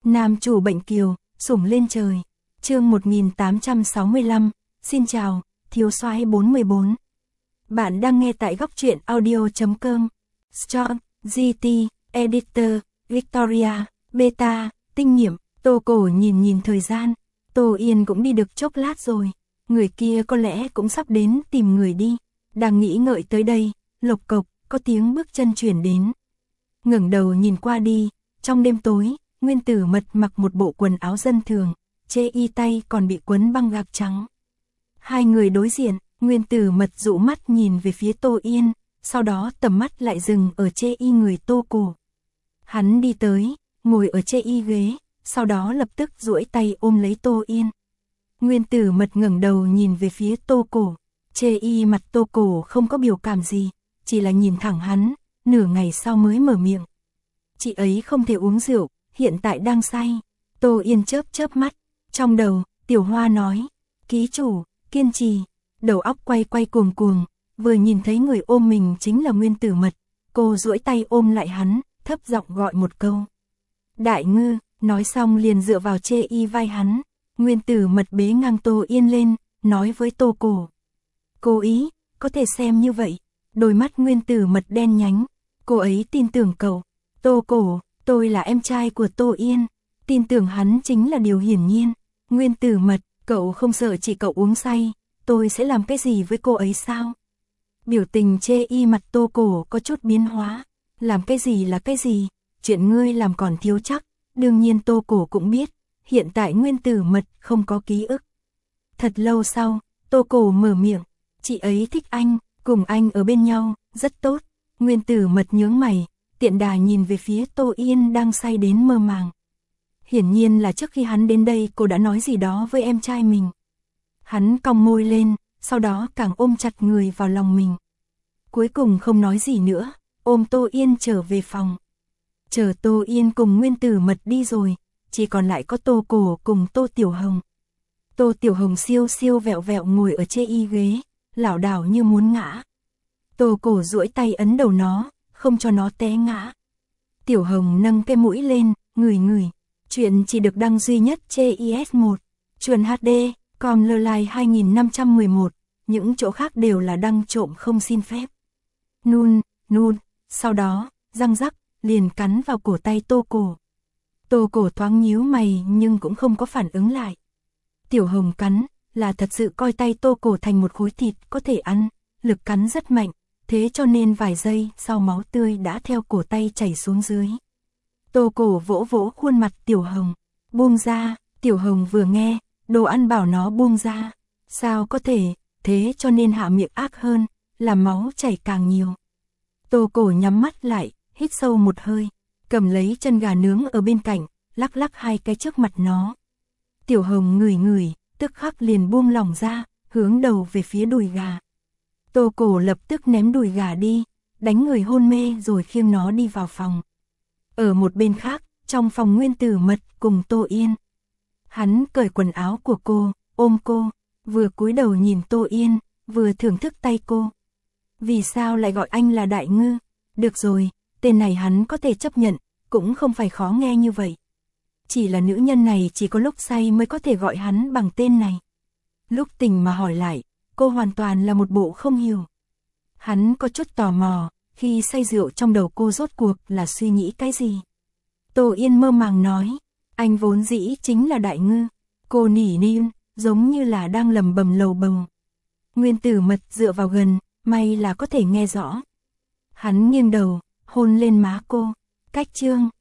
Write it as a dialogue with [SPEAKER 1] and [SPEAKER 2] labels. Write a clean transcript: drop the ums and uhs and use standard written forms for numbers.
[SPEAKER 1] Nam chủ bệnh kiều, sủng lên trời. Chương 1865, xin chào, thiếu soái 44. Bạn đang nghe tại góc truyện audio.com. Strong, GT, Editor, Victoria, Beta, tinh nghiệm. Tô Cổ nhìn thời gian. Tô Yên cũng đi được chốc lát rồi. Người kia có lẽ cũng sắp đến tìm người đi. Đang nghĩ ngợi tới đây, lộc cộc, có tiếng bước chân chuyển đến. Ngẩng đầu nhìn qua đi, trong đêm tối, Nguyên Tử Mật mặc một bộ quần áo dân thường, chê y tay còn bị quấn băng gạc trắng. Hai người đối diện, Nguyên Tử Mật dụ mắt nhìn về phía Tô Yên, sau đó tầm mắt lại dừng ở chê y người Tô Cổ. Hắn đi tới, ngồi ở chê y ghế, sau đó lập tức duỗi tay ôm lấy Tô Yên. Nguyên Tử Mật ngẩng đầu nhìn về phía Tô Cổ, chê y mặt Tô Cổ không có biểu cảm gì, chỉ là nhìn thẳng hắn, nửa ngày sau mới mở miệng. Chị ấy không thể uống rượu, hiện tại đang say. Tô Yên chớp mắt, trong đầu, Tiểu Hoa nói, ký chủ, kiên trì, đầu óc quay cuồng, vừa nhìn thấy người ôm mình chính là Nguyên Tử Mật, cô duỗi tay ôm lại hắn, thấp giọng gọi một câu. Đại ngư, nói xong liền dựa vào chê y vai hắn. Nguyên Tử Mật bế ngang Tô Yên lên, nói với Tô Cổ. Cô ý, có thể xem như vậy. Đôi mắt Nguyên Tử Mật đen nhánh, cô ấy tin tưởng cậu. Tô Cổ, tôi là em trai của Tô Yên, tin tưởng hắn chính là điều hiển nhiên. Nguyên Tử Mật, cậu không sợ chỉ cậu uống say, tôi sẽ làm cái gì với cô ấy sao? Biểu tình chê y mặt Tô Cổ có chút biến hóa, làm cái gì là cái gì, chuyện ngươi làm còn thiếu chắc. Đương nhiên Tô Cổ cũng biết, hiện tại Nguyên Tử Mật không có ký ức. Thật lâu sau, Tô Cổ mở miệng, chị ấy thích anh, cùng anh ở bên nhau, rất tốt. Nguyên Tử Mật nhướng mày, tiện đà nhìn về phía Tô Yên đang say đến mơ màng. Hiển nhiên là trước khi hắn đến đây cô đã nói gì đó với em trai mình. Hắn cong môi lên, sau đó càng ôm chặt người vào lòng mình. Cuối cùng không nói gì nữa, ôm Tô Yên trở về phòng. Chờ Tô Yên cùng Nguyên Tử Mật đi rồi, chỉ còn lại có Tô Cổ cùng Tô Tiểu Hồng. Tô Tiểu Hồng siêu vẹo ngồi ở chê y ghế, lảo đảo như muốn ngã. Tô Cổ duỗi tay ấn đầu nó, không cho nó té ngã. Tiểu Hồng nâng cái mũi lên, ngửi. Chuyện chỉ được đăng duy nhất trên IS1, Truyện HD, com Lơ 2511, những chỗ khác đều là đăng trộm không xin phép. Nun, sau đó, răng rắc, liền cắn vào cổ tay Tô Cổ. Tô Cổ thoáng nhíu mày nhưng cũng không có phản ứng lại. Tiểu Hồng cắn, là thật sự coi tay Tô Cổ thành một khối thịt có thể ăn, lực cắn rất mạnh, thế cho nên vài giây sau máu tươi đã theo cổ tay chảy xuống dưới. Tô Cổ vỗ khuôn mặt Tiểu Hồng, buông ra. Tiểu Hồng vừa nghe, đồ ăn bảo nó buông ra, sao có thể, thế cho nên hạ miệng ác hơn, làm máu chảy càng nhiều. Tô Cổ nhắm mắt lại, hít sâu một hơi, cầm lấy chân gà nướng ở bên cạnh, lắc hai cái trước mặt nó. Tiểu Hồng ngửi, tức khắc liền buông lỏng ra, hướng đầu về phía đùi gà. Tô Cổ lập tức ném đùi gà đi, đánh người hôn mê rồi khiêng nó đi vào phòng. Ở một bên khác, trong phòng Nguyên Tử Mật cùng Tô Yên. Hắn cởi quần áo của cô, ôm cô, vừa cúi đầu nhìn Tô Yên, vừa thưởng thức tay cô. Vì sao lại gọi anh là Đại Ngư? Được rồi, tên này hắn có thể chấp nhận, cũng không phải khó nghe như vậy. Chỉ là nữ nhân này chỉ có lúc say mới có thể gọi hắn bằng tên này. Lúc tỉnh mà hỏi lại, cô hoàn toàn là một bộ không hiểu. Hắn có chút tò mò, khi say rượu trong đầu cô rốt cuộc là suy nghĩ cái gì. Tô Yên mơ màng nói, anh vốn dĩ chính là Đại Ngư. Cô nỉ niu, giống như là đang lầm bầm lầu bầu. Nguyên Tử Mật dựa vào gần, may là có thể nghe rõ. Hắn nghiêng đầu, hôn lên má cô. Cách chương